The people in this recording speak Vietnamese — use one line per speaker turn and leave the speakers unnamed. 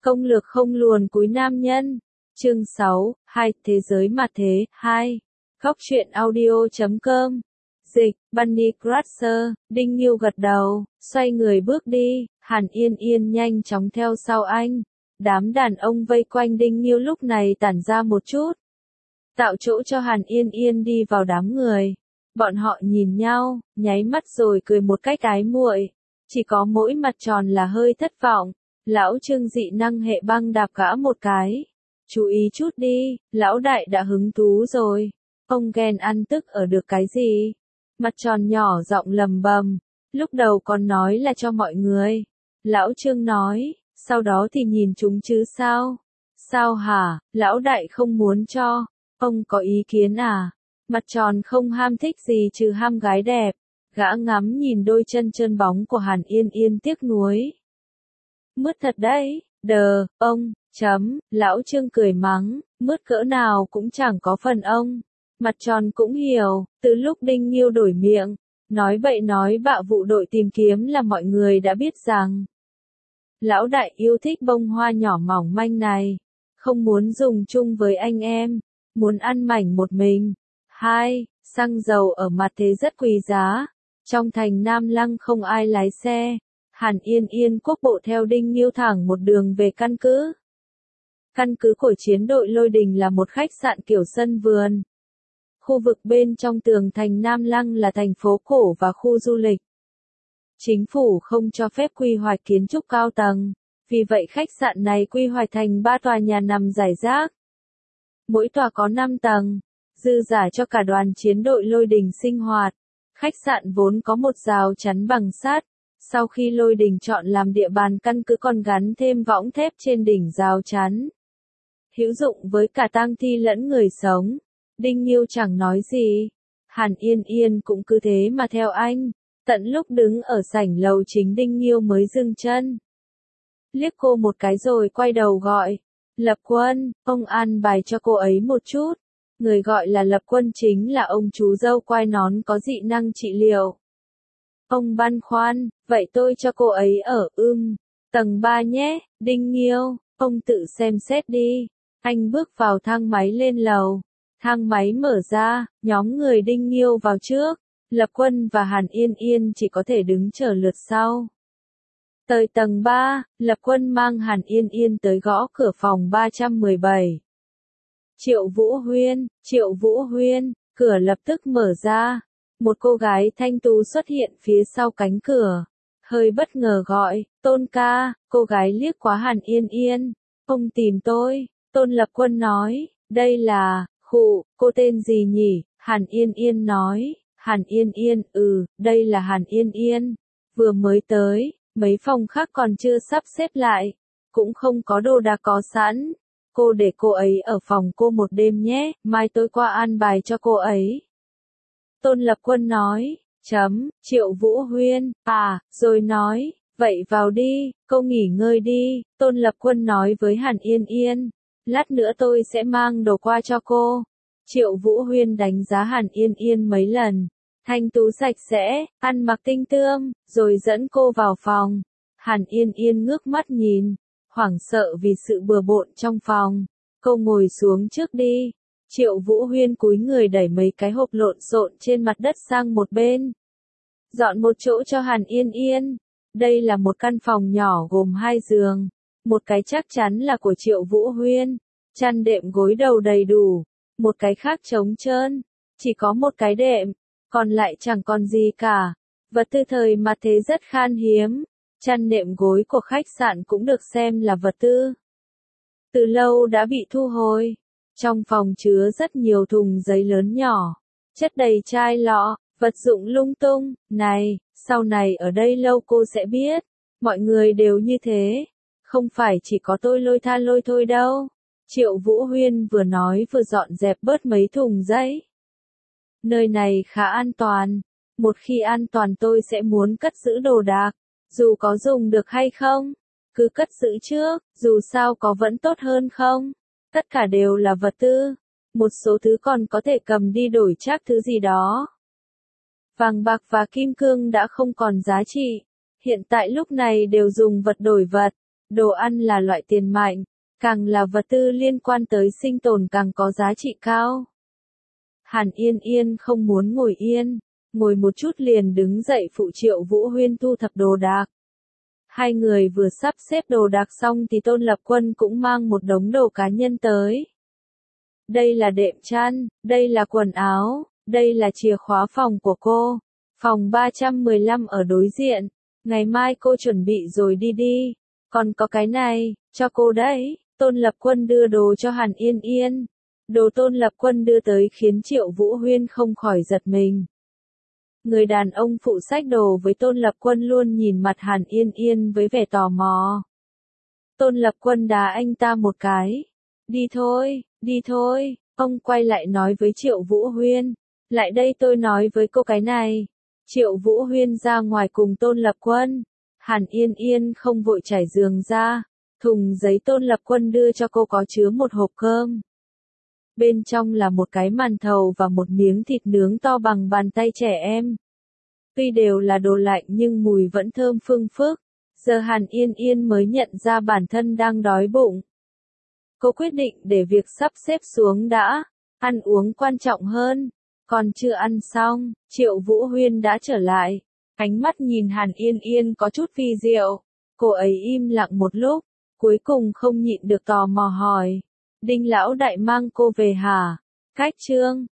Công lược không luồn cúi nam nhân. Chương 6, Thế giới mặt thế, 2. Góc truyện audio.com. Dịch, Bunny Crusher, Đinh Nghiêu gật đầu, xoay người bước đi, Hàn Yên Yên nhanh chóng theo sau anh. Đám đàn ông vây quanh Đinh Nghiêu lúc này tản ra một chút, tạo chỗ cho Hàn Yên Yên đi vào đám người. Bọn họ nhìn nhau, nháy mắt rồi cười một cách ái muội. Chỉ có mỗi mặt tròn là hơi thất vọng. Lão Trương dị năng hệ băng đạp gã một cái. Chú ý chút đi, lão đại đã hứng thú rồi. Ông ghen ăn tức ở được cái gì? Mặt tròn nhỏ giọng lầm bầm. Lúc đầu còn nói là cho mọi người. Lão Trương nói, sau đó thì nhìn chúng chứ sao? Sao hả, lão đại không muốn cho. Ông có ý kiến à? Mặt tròn không ham thích gì trừ ham gái đẹp. Gã ngắm nhìn đôi chân trơn bóng của Hàn Yên Yên tiếc nuối. Mướt thật đấy, lão Trương cười mắng, mướt cỡ nào cũng chẳng có phần ông. Mặt tròn cũng hiểu, từ lúc Đinh Nghiêu đổi miệng, nói bậy nói bạ vụ đội tìm kiếm là mọi người đã biết rằng lão đại yêu thích bông hoa nhỏ mỏng manh này, không muốn dùng chung với anh em, muốn ăn mảnh một mình. 2. Xăng dầu ở mặt thế rất quý giá, trong thành Nam Lăng không ai lái xe. Hàn Yên Yên quốc bộ theo Đinh Nghiêu thẳng một đường về căn cứ. Căn cứ của chiến đội Lôi Đình là một khách sạn kiểu sân vườn. Khu vực bên trong tường thành Nam Lăng là thành phố cổ và khu du lịch. Chính phủ không cho phép quy hoạch kiến trúc cao tầng, vì vậy khách sạn này quy hoạch thành 3 tòa nhà nằm rải rác. Mỗi tòa có 5 tầng, dư giả cho cả đoàn chiến đội Lôi Đình sinh hoạt. Khách sạn vốn có một rào chắn bằng sắt. Sau khi Lôi Đình chọn làm địa bàn căn cứ còn gắn thêm võng thép trên đỉnh rào chắn. Hữu dụng với cả tang thi lẫn người sống. Đinh Nghiêu chẳng nói gì. Hàn Yên Yên cũng cứ thế mà theo anh. Tận lúc đứng ở sảnh lầu chính Đinh Nghiêu mới dừng chân. Liếc cô một cái rồi quay đầu gọi. Lập Quân, ông an bài cho cô ấy một chút. Người gọi là Lập Quân chính là ông chú dâu quai nón có dị năng trị liệu. Ông băn khoăn, vậy tôi cho cô ấy ở tầng 3 nhé. Đinh Nghiêu, ông tự xem xét đi. Anh bước vào thang máy lên lầu. Thang máy mở ra, nhóm người Đinh Nghiêu vào trước. Lập Quân và Hàn Yên Yên chỉ có thể đứng chờ lượt sau. Tới tầng 3, Lập Quân mang Hàn Yên Yên tới gõ cửa phòng 317. Triệu Vũ Huyên, cửa lập tức mở ra. Một cô gái thanh tú xuất hiện phía sau cánh cửa. Hơi bất ngờ gọi, Tôn ca, cô gái liếc qua Hàn Yên Yên. Ông tìm tôi, Tôn Lập Quân nói, đây là, cô tên gì nhỉ? Hàn Yên Yên nói, Hàn Yên Yên, đây là Hàn Yên Yên. Vừa mới tới, mấy phòng khác còn chưa sắp xếp lại, cũng không có đồ đạc có sẵn. Cô để cô ấy ở phòng cô một đêm nhé, mai tôi qua an bài cho cô ấy. Tôn Lập Quân nói, Triệu Vũ Huyên, rồi nói, vậy vào đi, cô nghỉ ngơi đi. Tôn Lập Quân nói với Hàn Yên Yên, lát nữa tôi sẽ mang đồ qua cho cô. Triệu Vũ Huyên đánh giá Hàn Yên Yên mấy lần, thanh tú sạch sẽ, ăn mặc tinh tươm, rồi dẫn cô vào phòng. Hàn Yên Yên ngước mắt nhìn, hoảng sợ vì sự bừa bộn trong phòng. Cô ngồi xuống trước đi. Triệu Vũ Huyên cúi người đẩy mấy cái hộp lộn xộn trên mặt đất sang một bên. Dọn một chỗ cho Hàn Yên Yên. Đây là một căn phòng nhỏ gồm 2 giường. Một cái chắc chắn là của Triệu Vũ Huyên. Chăn đệm gối đầu đầy đủ. Một cái khác trống trơn. Chỉ có một cái đệm. Còn lại chẳng còn gì cả. Vật tư thời mặt thế rất khan hiếm. Chăn nệm gối của khách sạn cũng được xem là vật tư từ lâu đã bị thu hồi. Trong phòng chứa rất nhiều thùng giấy lớn nhỏ, chất đầy chai lọ, vật dụng lung tung. Này, sau này ở đây lâu cô sẽ biết, mọi người đều như thế, không phải chỉ có tôi lôi thôi đâu. Triệu Vũ Huyên vừa nói vừa dọn dẹp bớt mấy thùng giấy. Nơi này khá an toàn, một khi an toàn tôi sẽ muốn cất giữ đồ đạc, dù có dùng được hay không, cứ cất giữ trước, dù sao có vẫn tốt hơn không. Tất cả đều là vật tư, một số thứ còn có thể cầm đi đổi trác thứ gì đó. Vàng bạc và kim cương đã không còn giá trị, hiện tại lúc này đều dùng vật đổi vật. Đồ ăn là loại tiền mạnh, càng là vật tư liên quan tới sinh tồn càng có giá trị cao. Hàn Yên Yên không muốn ngồi yên, ngồi một chút liền đứng dậy phụ Triệu Vũ Huyên thu thập đồ đạc. Hai người vừa sắp xếp đồ đạc xong thì Tôn Lập Quân cũng mang một đống đồ cá nhân tới. Đây là đệm chăn, đây là quần áo, đây là chìa khóa phòng của cô. Phòng 315 ở đối diện, ngày mai cô chuẩn bị rồi đi đi. Còn có cái này, cho cô đấy. Tôn Lập Quân đưa đồ cho Hàn Yên Yên. Đồ Tôn Lập Quân đưa tới khiến Triệu Vũ Huyên không khỏi giật mình. Người đàn ông phụ xách đồ với Tôn Lập Quân luôn nhìn mặt Hàn Yên Yên với vẻ tò mò. Tôn Lập Quân đá anh ta một cái. Đi thôi, ông quay lại nói với Triệu Vũ Huyên. Lại đây tôi nói với cô cái này. Triệu Vũ Huyên ra ngoài cùng Tôn Lập Quân. Hàn Yên Yên không vội trải giường ra. Thùng giấy Tôn Lập Quân đưa cho cô có chứa một hộp cơm. Bên trong là một cái màn thầu và một miếng thịt nướng to bằng bàn tay trẻ em. Tuy đều là đồ lạnh nhưng mùi vẫn thơm phưng phức. Giờ Hàn Yên Yên mới nhận ra bản thân đang đói bụng. Cô quyết định để việc sắp xếp xuống đã. Ăn uống quan trọng hơn. Còn chưa ăn xong, Triệu Vũ Huyên đã trở lại. Ánh mắt nhìn Hàn Yên Yên có chút vi diệu. Cô ấy im lặng một lúc, cuối cùng không nhịn được tò mò hỏi. Đinh lão đại mang cô về hả? Cách chương